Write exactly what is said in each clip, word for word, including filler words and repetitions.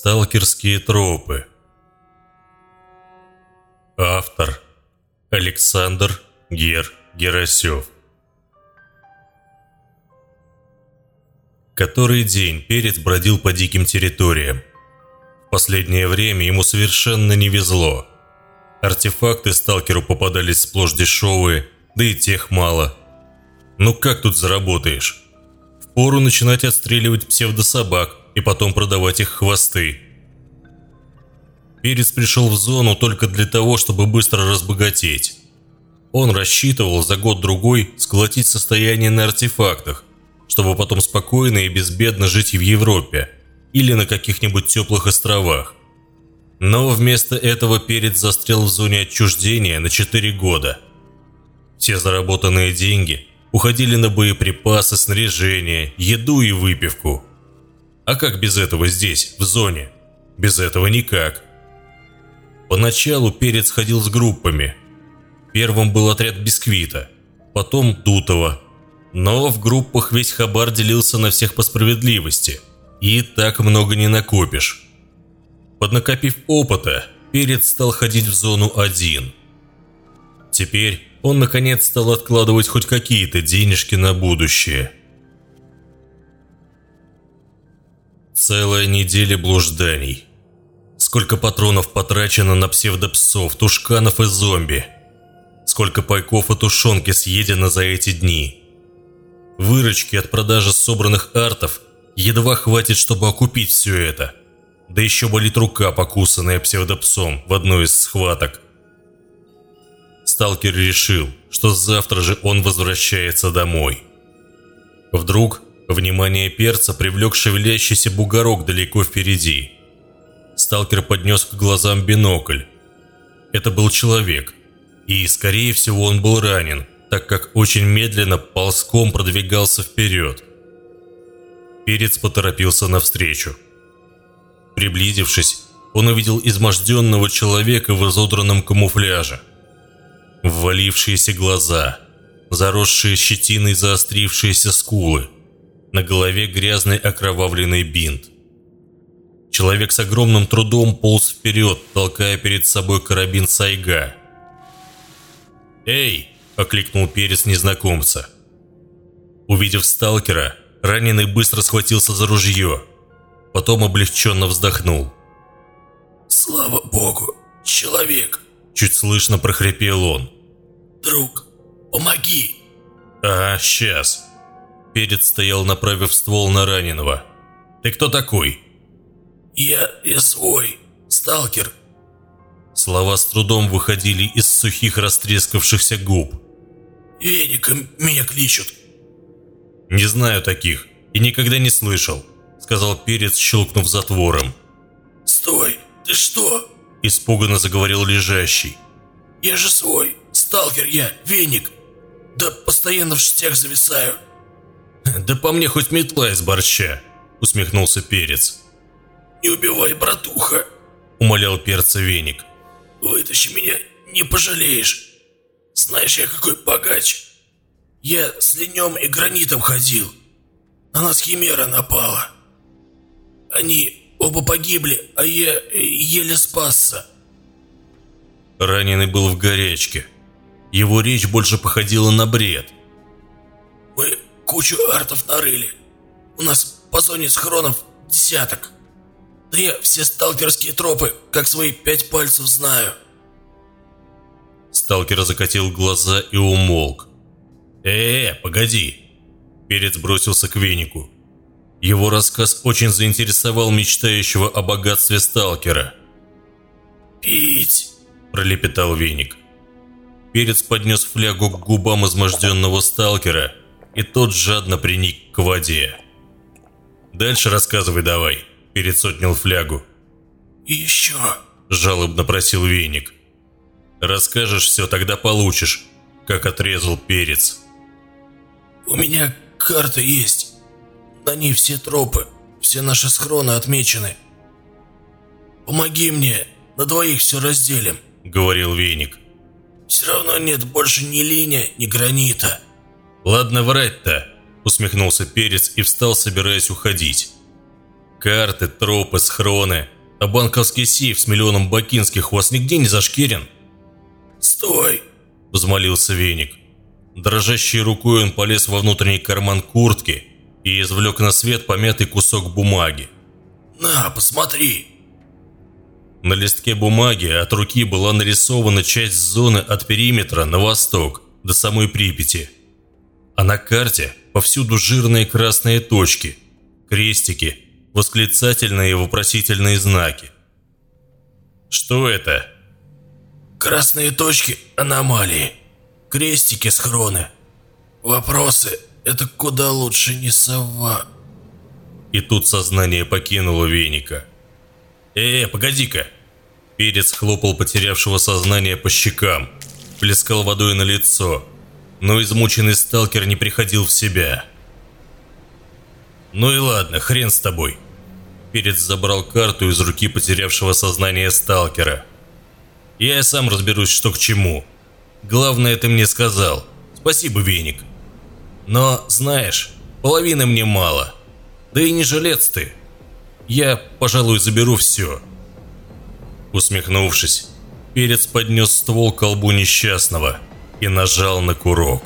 Сталкерские тропы. Автор Александр Гер Герасев. Который день Перец бродил по диким территориям. В последнее время ему совершенно не везло. Артефакты сталкеру попадались сплошь дешевые, да и тех мало. Ну как тут заработаешь? Впору начинать отстреливать псевдособак и потом продавать их хвосты. Перец пришел в зону только для того, чтобы быстро разбогатеть. Он рассчитывал за год-другой сколотить состояние на артефактах, чтобы потом спокойно и безбедно жить в Европе или на каких-нибудь теплых островах. Но вместо этого Перец застрял в зоне отчуждения на четыре года. Все заработанные деньги уходили на боеприпасы, снаряжение, еду и выпивку. А как без этого здесь, в зоне? Без этого никак. Поначалу Перец ходил с группами. Первым был отряд Бисквита, потом Дутова. Но в группах весь хабар делился на всех по справедливости, и так много не накопишь. Поднакопив опыта, Перец стал ходить в зону один. Теперь он наконец стал откладывать хоть какие-то денежки на будущее. Целая неделя блужданий. Сколько патронов потрачено на псевдопсов, тушканов и зомби. Сколько пайков и тушенки съедено за эти дни. Выручки от продажи собранных артов едва хватит, чтобы окупить все это. Да еще болит рука, покусанная псевдопсом в одной из схваток. Сталкер решил, что завтра же он возвращается домой. Вдруг внимание Перца привлек шевелящийся бугорок далеко впереди. Сталкер поднес к глазам бинокль. Это был человек, и, скорее всего, он был ранен, так как очень медленно ползком продвигался вперед. Перец поторопился навстречу. Приблизившись, он увидел изможденного человека в изодранном камуфляже. Ввалившиеся глаза, заросшие щетиной заострившиеся скулы, на голове грязный окровавленный бинт. Человек с огромным трудом полз вперед, толкая перед собой карабин Сайга. «Эй!» – окликнул Перец незнакомца. Увидев сталкера, раненый быстро схватился за ружье, потом облегченно вздохнул. «Слава Богу, человек!» – чуть слышно прохрипел он. «Друг, помоги!» «Ага, сейчас!» Перец стоял, направив ствол на раненого. «Ты кто такой?» «Я, я свой, сталкер». Слова с трудом выходили из сухих растрескавшихся губ. «Веником меня кличут». «Не знаю таких и никогда не слышал», — сказал Перец, щелкнув затвором. «Стой, ты что?» — испуганно заговорил лежащий. «Я же свой, сталкер я, Веник. Да постоянно в штях зависаю». «Да по мне хоть метла из борща», — усмехнулся Перец. «Не убивай, братуха», — умолял Перца Веник. «Вытащи меня, не пожалеешь. Знаешь, я какой богач. Я с линем и гранитом ходил. На нас химера напала. Они оба погибли, а я еле спасся». Раненый был в горячке. Его речь больше походила на бред. «Мы кучу артов нарыли. У нас по зоне схронов десяток. Да я все сталкерские тропы, как свои пять пальцев, знаю». Сталкер закатил глаза и умолк. «Э-э, погоди!» Перец бросился к Венику. Его рассказ очень заинтересовал мечтающего о богатстве сталкера. «Пить!» – пролепетал Веник. Перец поднес флягу к губам изможденного сталкера, и тот жадно приник к воде. «Дальше рассказывай давай», – Перец отнял флягу. «И еще!» – жалобно просил Веник. «Расскажешь все, тогда получишь», – как отрезал Перец. «У меня карта есть. На ней все тропы, все наши схроны отмечены. Помоги мне, на двоих все разделим», – говорил Веник. «Все равно нет больше ни линия, ни гранита». «Ладно врать-то», – усмехнулся Перец и встал, собираясь уходить. Карты, тропы, схроны. А банковский сейф с миллионом бакинских у вас нигде не зашкерен?» «Стой!» – взмолился Веник. Дрожащей рукой он полез во внутренний карман куртки и извлек на свет помятый кусок бумаги. «На, посмотри!» На листке бумаги от руки была нарисована часть зоны от периметра на восток до самой Припяти. А на карте повсюду жирные красные точки, крестики, восклицательные и вопросительные знаки. «Что это?» «Красные точки – аномалии, крестики – схроны. Вопросы – это куда лучше не сова». И тут сознание покинуло Веника. «Э, погоди-ка!» Перец хлопал потерявшего сознание по щекам, плескал водой на лицо, но измученный сталкер не приходил в себя. «Ну и ладно, хрен с тобой!» Перец забрал карту из руки потерявшего сознание сталкера. «Я и сам разберусь, что к чему. Главное, ты мне сказал. Спасибо, Веник. Но, знаешь, половины мне мало. Да и не жилец ты. Я, пожалуй, заберу все». Усмехнувшись, Перец поднес ствол к колбу несчастного и нажал на курок.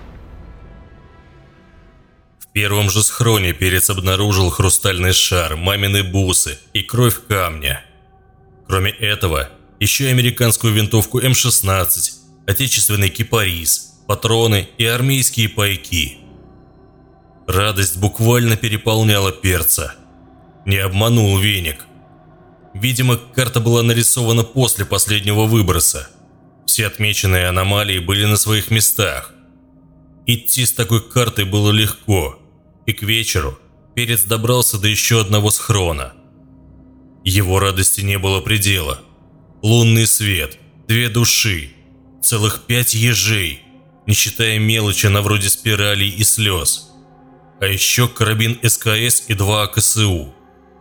В первом же схроне Перец обнаружил хрустальный шар, мамины бусы и кровь камня. Кроме этого, еще и американскую винтовку эм шестнадцать, отечественный кипарис, патроны и армейские пайки. Радость буквально переполняла Перца. Не обманул Веник. Видимо, карта была нарисована после последнего выброса. Все отмеченные аномалии были на своих местах. Идти с такой картой было легко, и к вечеру Перец добрался до еще одного схрона. Его радости не было предела. Лунный свет, две души, целых пять ежей, не считая мелочи на вроде спиралей и слез. А еще карабин эс ка эс и два а ка эс у.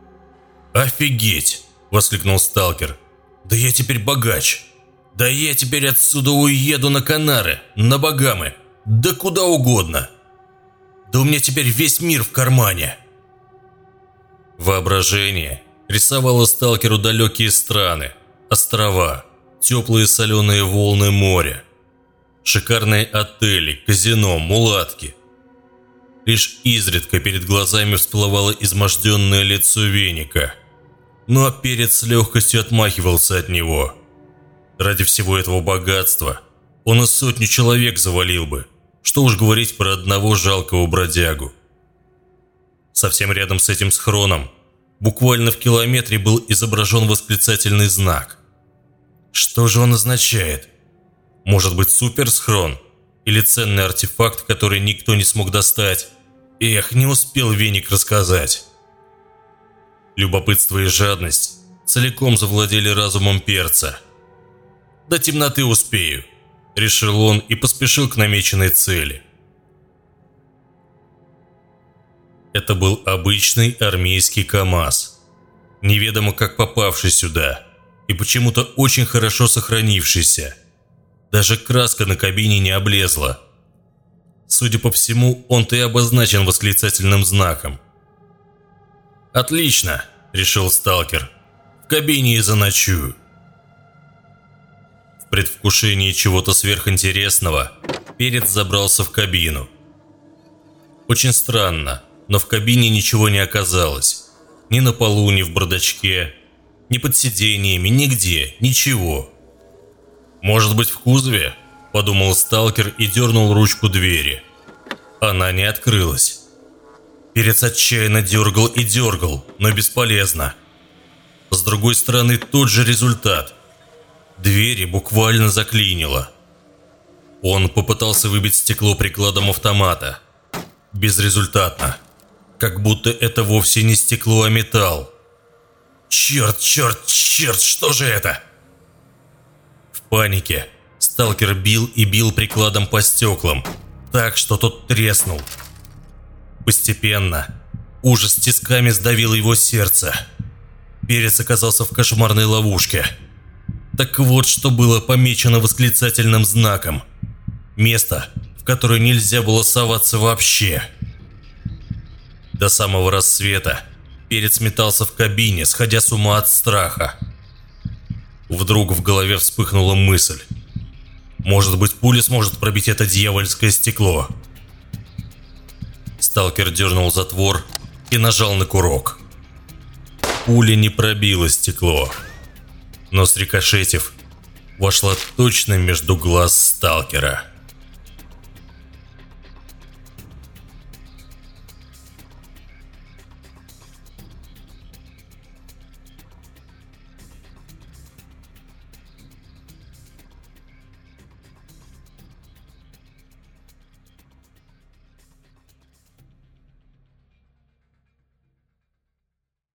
«Офигеть!» – воскликнул сталкер. «Да я теперь богач! Да я теперь отсюда уеду на Канары, на Багамы, да куда угодно! Да у меня теперь весь мир в кармане!» Воображение рисовало сталкеру далекие страны, острова, теплые соленые волны моря, шикарные отели, казино, мулатки. Лишь изредка перед глазами всплывало изможденное лицо Веника, но Перец с легкостью отмахивался от него. Ради всего этого богатства он и сотню человек завалил бы, что уж говорить про одного жалкого бродягу. Совсем рядом с этим схроном, буквально в километре, был изображен восклицательный знак. Что же он означает? Может быть, суперсхрон? Или ценный артефакт, который никто не смог достать? Эх, не успел Веник рассказать. Любопытство и жадность целиком завладели разумом Перца. «До темноты успею», – решил он и поспешил к намеченной цели. Это был обычный армейский КАМАЗ, неведомо как попавший сюда и почему-то очень хорошо сохранившийся. Даже краска на кабине не облезла. Судя по всему, он-то и обозначен восклицательным знаком. «Отлично», – решил сталкер. «В кабине и заночую». В предвкушении чего-то сверхинтересного Перец забрался в кабину. Очень странно, но в кабине ничего не оказалось. Ни на полу, ни в бардачке, ни под сиденьями, нигде, ничего. «Может быть, в кузове?» – подумал сталкер и дернул ручку двери. Она не открылась. Перец отчаянно дергал и дергал, но бесполезно. С другой стороны, тот же результат. Двери буквально заклинило. Он попытался выбить стекло прикладом автомата. Безрезультатно. Как будто это вовсе не стекло, а металл. «Черт, черт, черт, что же это?» В панике сталкер бил и бил прикладом по стеклам, так что тот треснул. Постепенно ужас тисками сдавил его сердце. Перец оказался в кошмарной ловушке. Так вот, что было помечено восклицательным знаком. Место, в которое нельзя было соваться вообще. До самого рассвета Перец метался в кабине, сходя с ума от страха. Вдруг в голове вспыхнула мысль. Может быть, пуля сможет пробить это дьявольское стекло. Сталкер дернул затвор и нажал на курок. Пуля не пробила стекло, но, срикошетив, вошла точно между глаз сталкера.